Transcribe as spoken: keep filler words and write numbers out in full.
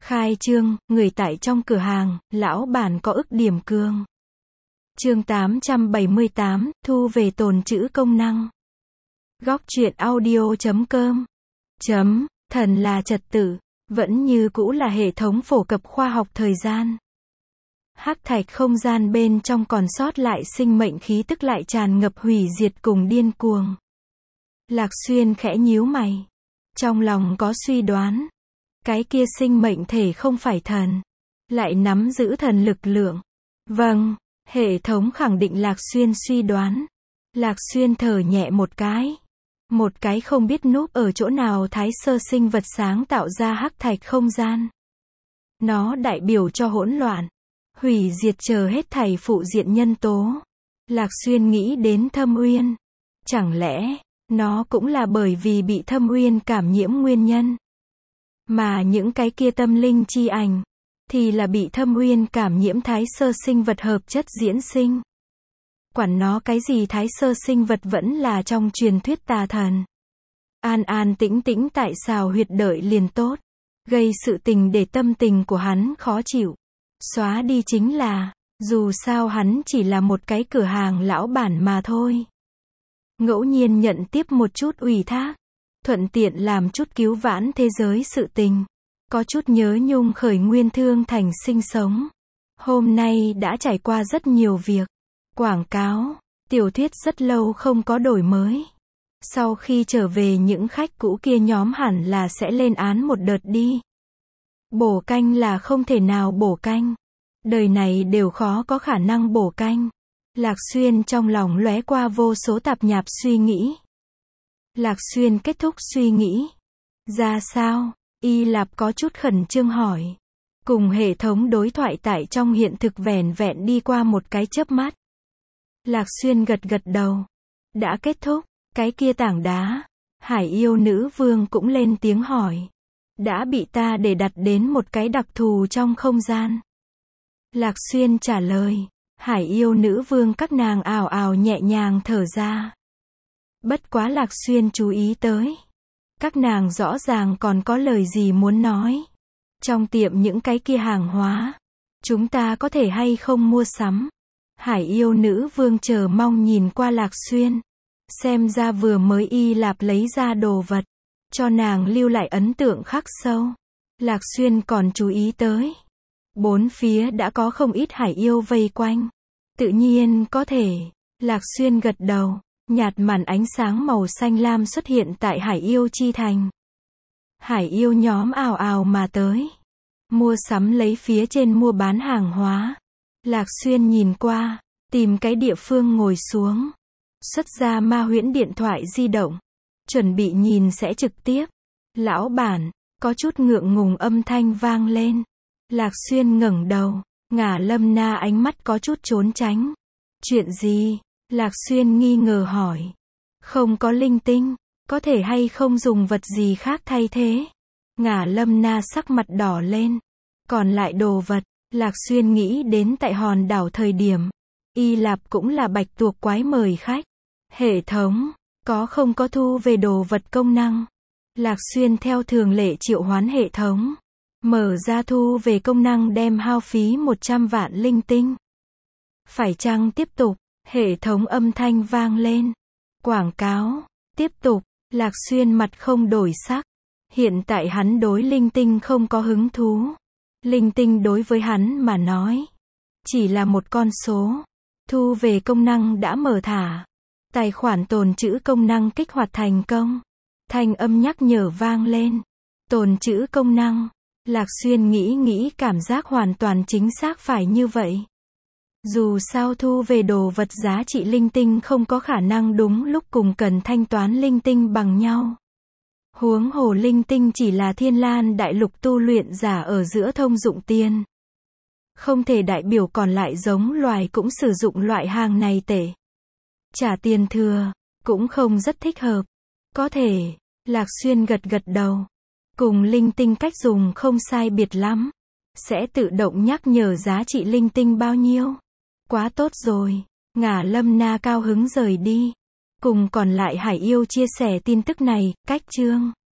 Khai trương, người tại trong cửa hàng, lão bản có ức điểm cương. Chương tám trăm bảy mươi tám, thu về tồn trữ công năng. Góc truyện audio chấm com. Chấm, thần là trật tự, vẫn như cũ là hệ thống phổ cập khoa học thời gian. Hắc thạch không gian bên trong còn sót lại sinh mệnh khí tức lại tràn ngập hủy diệt cùng điên cuồng. Lạc Xuyên khẽ nhíu mày. Trong lòng có suy đoán. Cái kia sinh mệnh thể không phải thần. Lại nắm giữ thần lực lượng. Vâng, hệ thống khẳng định Lạc Xuyên suy đoán. Lạc Xuyên thở nhẹ một cái. Một cái không biết núp ở chỗ nào thái sơ sinh vật sáng tạo ra hắc thạch không gian. Nó đại biểu cho hỗn loạn. Hủy diệt chờ hết thảy phụ diện nhân tố. Lạc Xuyên nghĩ đến Thâm Uyên. Chẳng lẽ, nó cũng là bởi vì bị Thâm Uyên cảm nhiễm nguyên nhân. Mà những cái kia tâm linh chi ảnh, thì là bị Thâm Uyên cảm nhiễm thái sơ sinh vật hợp chất diễn sinh. Quản nó cái gì thái sơ sinh vật vẫn là trong truyền thuyết tà thần. An an tĩnh tĩnh tại xào huyệt đợi liền tốt. Gây sự tình để tâm tình của hắn khó chịu. Xóa đi chính là, dù sao hắn chỉ là một cái cửa hàng lão bản mà thôi. Ngẫu nhiên nhận tiếp một chút ủy thác. Thuận tiện làm chút cứu vãn thế giới sự tình. Có chút nhớ nhung khởi nguyên thương thành sinh sống. Hôm nay đã trải qua rất nhiều việc. Quảng cáo, tiểu thuyết rất lâu không có đổi mới. Sau khi trở về những khách cũ kia nhóm hẳn là sẽ lên án một đợt đi. Bổ canh là không thể nào bổ canh. Đời này đều khó có khả năng bổ canh. Lạc Xuyên trong lòng lóe qua vô số tạp nhạp suy nghĩ. Lạc Xuyên kết thúc suy nghĩ. Ra sao? Y Lạp có chút khẩn trương hỏi. Cùng hệ thống đối thoại tại trong hiện thực vẻn vẹn đi qua một cái chớp mắt. Lạc Xuyên gật gật đầu. Đã kết thúc. Cái kia tảng đá. Hải yêu nữ vương cũng lên tiếng hỏi. Đã bị ta để đặt đến một cái đặc thù trong không gian. Lạc Xuyên trả lời. Hải yêu nữ vương các nàng ào ào nhẹ nhàng thở ra. Bất quá Lạc Xuyên chú ý tới. Các nàng rõ ràng còn có lời gì muốn nói. Trong tiệm những cái kia hàng hóa. Chúng ta có thể hay không mua sắm. Hải yêu nữ vương chờ mong nhìn qua Lạc Xuyên. Xem ra vừa mới Y Lạp lấy ra đồ vật. Cho nàng lưu lại ấn tượng khắc sâu. Lạc Xuyên còn chú ý tới. Bốn phía đã có không ít hải yêu vây quanh. Tự nhiên có thể. Lạc Xuyên gật đầu. Nhạt màn ánh sáng màu xanh lam xuất hiện tại hải yêu chi thành. Hải yêu nhóm ào ào mà tới. Mua sắm lấy phía trên mua bán hàng hóa. Lạc Xuyên nhìn qua. Tìm cái địa phương ngồi xuống. Xuất ra ma huyễn điện thoại di động. Chuẩn bị nhìn sẽ trực tiếp. Lão bản, có chút ngượng ngùng âm thanh vang lên. Lạc Xuyên ngẩng đầu. Ngả Lâm Na ánh mắt có chút trốn tránh. Chuyện gì? Lạc Xuyên nghi ngờ hỏi. Không có linh tinh. Có thể hay không dùng vật gì khác thay thế? Ngả Lâm Na sắc mặt đỏ lên. Còn lại đồ vật. Lạc Xuyên nghĩ đến tại hòn đảo thời điểm. Y Lạp cũng là bạch tuộc quái mời khách. Hệ thống. Có không có thu về đồ vật công năng? Lạc Xuyên theo thường lệ triệu hoán hệ thống. Mở ra thu về công năng đem hao phí một trăm vạn linh tinh. Phải chăng tiếp tục? Hệ thống âm thanh vang lên. Quảng cáo. Tiếp tục. Lạc Xuyên mặt không đổi sắc. Hiện tại hắn đối linh tinh không có hứng thú. Linh tinh đối với hắn mà nói. Chỉ là một con số. Thu về công năng đã mở thả. Tài khoản tồn trữ công năng kích hoạt thành công. Thanh âm nhắc nhở vang lên. Tồn trữ công năng. Lạc Xuyên nghĩ nghĩ cảm giác hoàn toàn chính xác phải như vậy. Dù sao thu về đồ vật giá trị linh tinh không có khả năng đúng lúc cùng cần thanh toán linh tinh bằng nhau. Huống hồ linh tinh chỉ là Thiên Lan đại lục tu luyện giả ở giữa thông dụng tiền. Không thể đại biểu còn lại giống loài cũng sử dụng loại hàng này tệ. Trả tiền thừa, cũng không rất thích hợp. Có thể, Lạc Xuyên gật gật đầu. Cùng linh tinh cách dùng không sai biệt lắm. Sẽ tự động nhắc nhở giá trị linh tinh bao nhiêu. Quá tốt rồi. Ngả Lâm Na cao hứng rời đi. Cùng còn lại hải yêu chia sẻ tin tức này, cách chương.